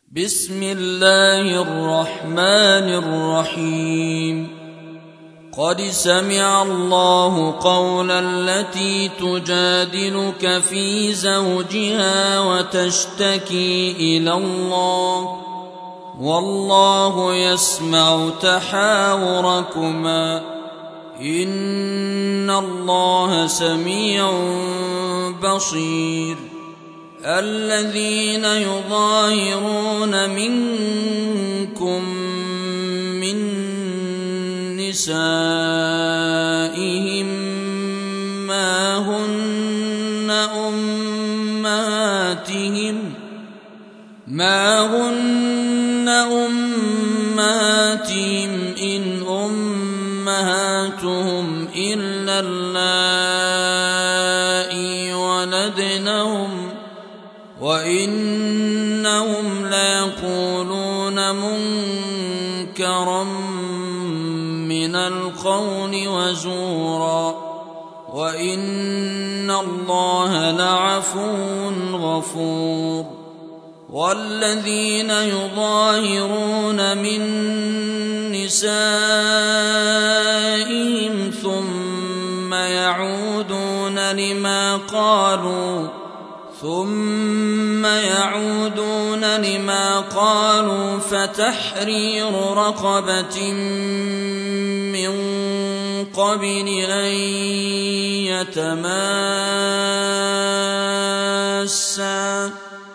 بسم الله الرحمن الرحيم. قد سمع الله قول التي تجادلك في زوجها وتشتكي إلى الله والله يسمع تحاوركما إن الله سميع بصير. الذين يظاهرون منكم من نسائهم ما هن أمهاتهم إن أمهاتهم إلا اللائي ولدنهم وإنهم ليقولون منكرا من القول وزورا وإن الله لعفو غفور. والذين يظاهرون من نسائهم ثم يعودون لما قالوا فتحرير رقبة من قبل أن يتماسا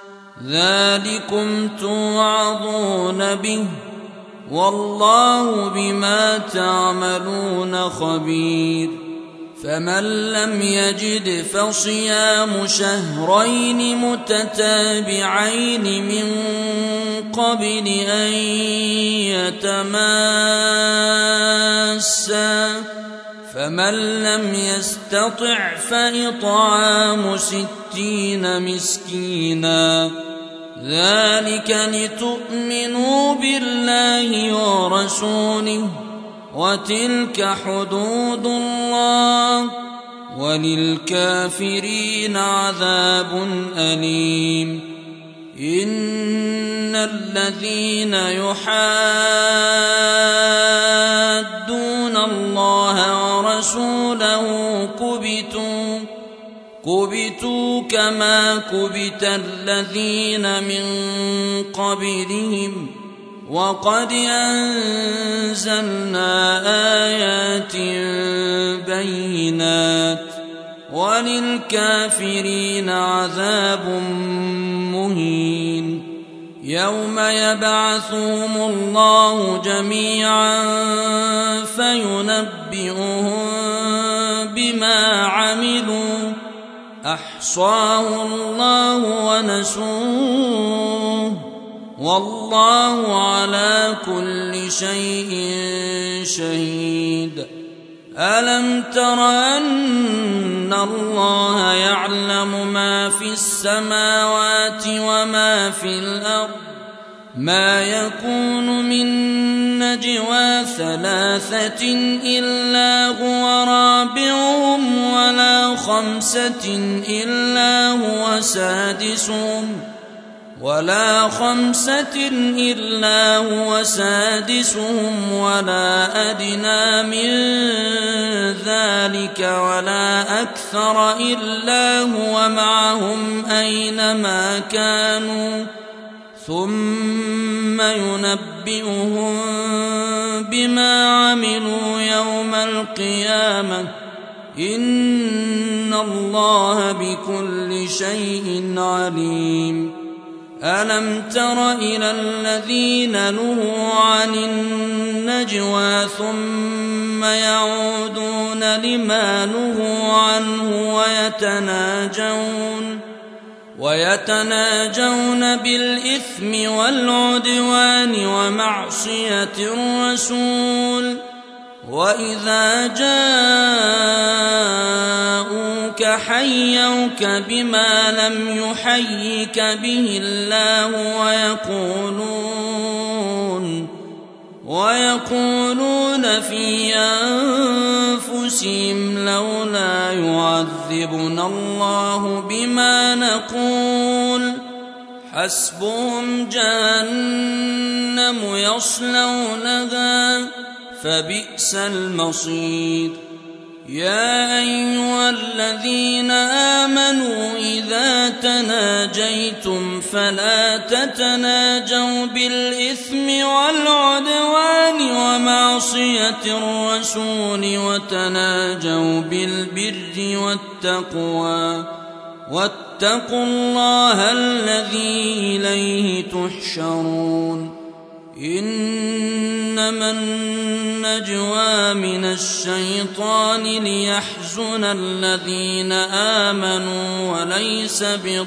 ذلكم توعظون به والله بما تعملون خبير. فمن لم يجد فصيام شهرين متتابعين من قبل أن يتماسا فمن لم يستطع فإطعام 60 مسكينا ذلك لتؤمنوا بالله ورسوله وتلك حدود الله وللكافرين عذاب أليم. إن الذين يحادون الله ورسوله كبتوا كما كبت الذين من قبلهم وقد أنزلنا آيات بينات وللكافرين عذاب مهين. يوم يبعثهم الله جميعا فينبئهم بما عملوا أحصاه الله ونسوه والله على كل شيء شهيد. ألم تر أن الله يعلم ما في السماوات وما في الأرض ما يكون من نجوى 3 إلا هو رابعهم ولا 5 إلا هو سادسهم ولا أدنى من ذلك ولا أكثر إلا هو معهم أينما كانوا ثم ينبئهم بما عملوا يوم القيامة إن الله بكل شيء عليم. ألم تر إلى الذين نهوا عن النجوى ثم يعودون لما نهوا عنه ويتناجون بالإثم والعدوان ومعصية الرسول وإذا جاءوك حيوك بما لم يحيك به الله ويقولون في أنفسهم لولا يعذبنا الله بما نقول حسبهم جهنم يصلونها فبئس المصير يا أيها الذين آمنوا إذا تناجيتم فلا تتناجوا بالإثم والعدوان ومعصية الرسول وتناجوا بالبر والتقوى واتقوا الله الذي إليه تحشرون إنما النجوى من الشيطان ليحزن الذين آمنوا وليس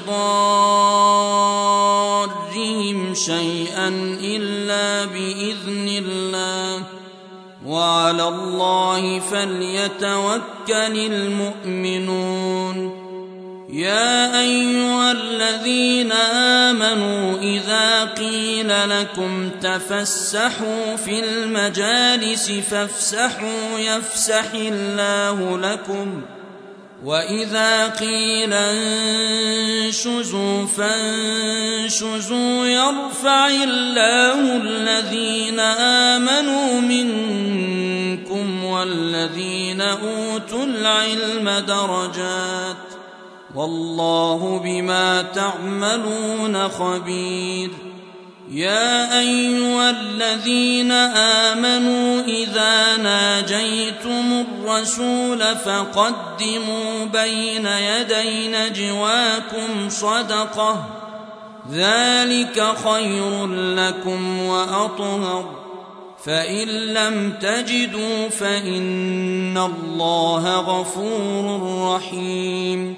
بضارهم شيئا إلا بإذن الله وعلى الله فليتوكل المؤمنون يا أيها الذين آمنوا إذا قيل لكم تفسحوا في المجالس فافسحوا يفسح الله لكم وإذا قيل انشزوا فانشزوا يرفع الله الذين آمنوا منكم والذين أوتوا العلم درجات والله بما تعملون خبير يا أيها الذين آمنوا إذا ناجيتم الرسول فقدموا بين يدي نجواكم صدقة ذلك خير لكم وأطهر فإن لم تجدوا فإن الله غفور رحيم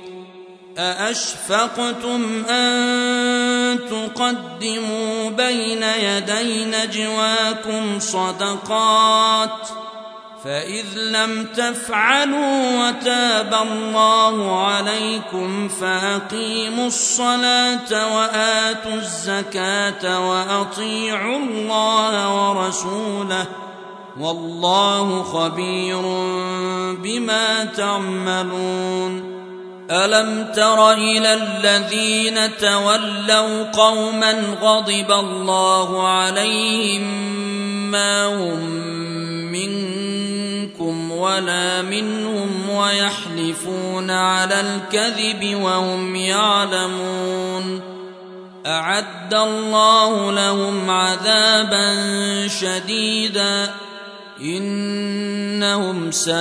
أأشفقتم أن تقدموا بين يدي نجواكم صدقات فإذ لم تفعلوا وتاب الله عليكم فأقيموا الصلاة وآتوا الزكاة وأطيعوا الله ورسوله والله خبير بما تعملون ألم تر إلى الذين تولوا قوما غضب الله عليهم ما هم منكم ولا منهم ويحلفون على الكذب وهم يعلمون أعد الله لهم عذابا شديدا إنهم ساء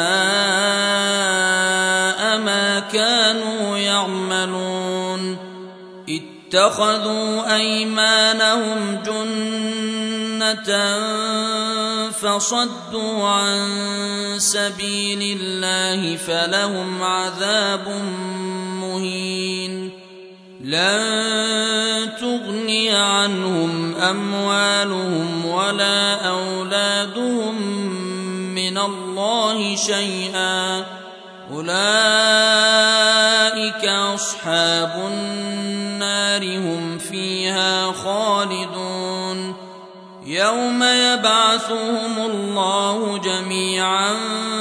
ما كانوا يعملون اتخذوا أيمانهم جنة فصدوا عن سبيل الله فلهم عذاب مهين لن تغني عنهم أموالهم ولا أولادهم من الله شيئا أولئك أصحاب النار هم فيها خالدون يوم يبعثهم الله جميعا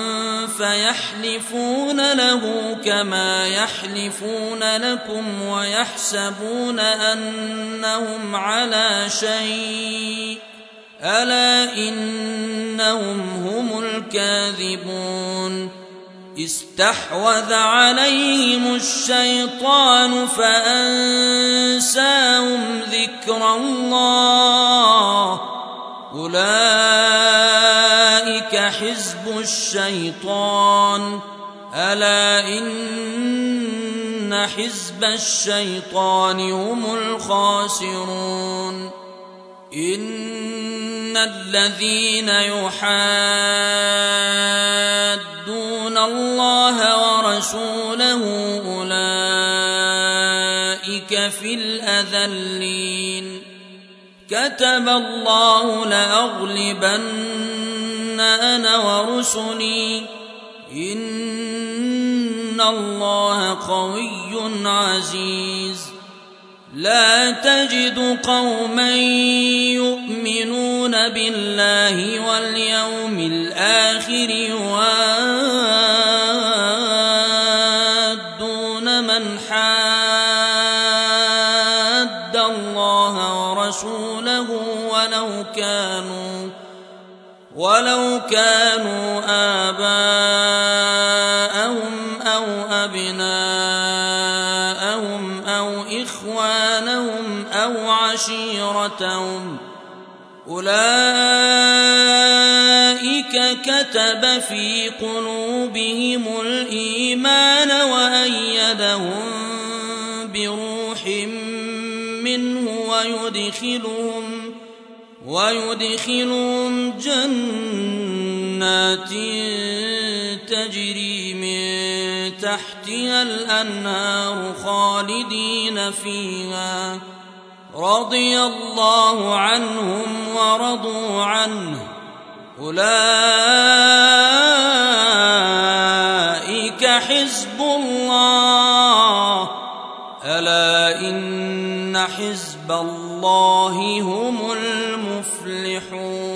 فيحلفون له كما يحلفون لكم ويحسبون أنهم على شيء ألا إنهم هم الكاذبون استحوذ عليهم الشيطان فأنساهم ذكر الله أولئك حزب الشيطان ألا إن حزب الشيطان هم الخاسرون إن الذين يحادون الله ورسوله أولئك في الأذلين كتب الله لأغلبن أنا ورسلي إن الله قوي عزيز لا تجد قوما يؤمنون بالله واليوم الآخر يوادون من حاد الله ورسوله ولو كانوا آباءهم أو أبناءهم أو إخوانهم أو عشيرتهم أولئك كتب في قلوبهم الإيمان وأيدهم بروح منه ويدخلهم جنات تجري من تحتها الأنهار خالدين فيها رضي الله عنهم ورضوا عنه أولئك حزب الله ألا إن حزب الله هم المفلحون.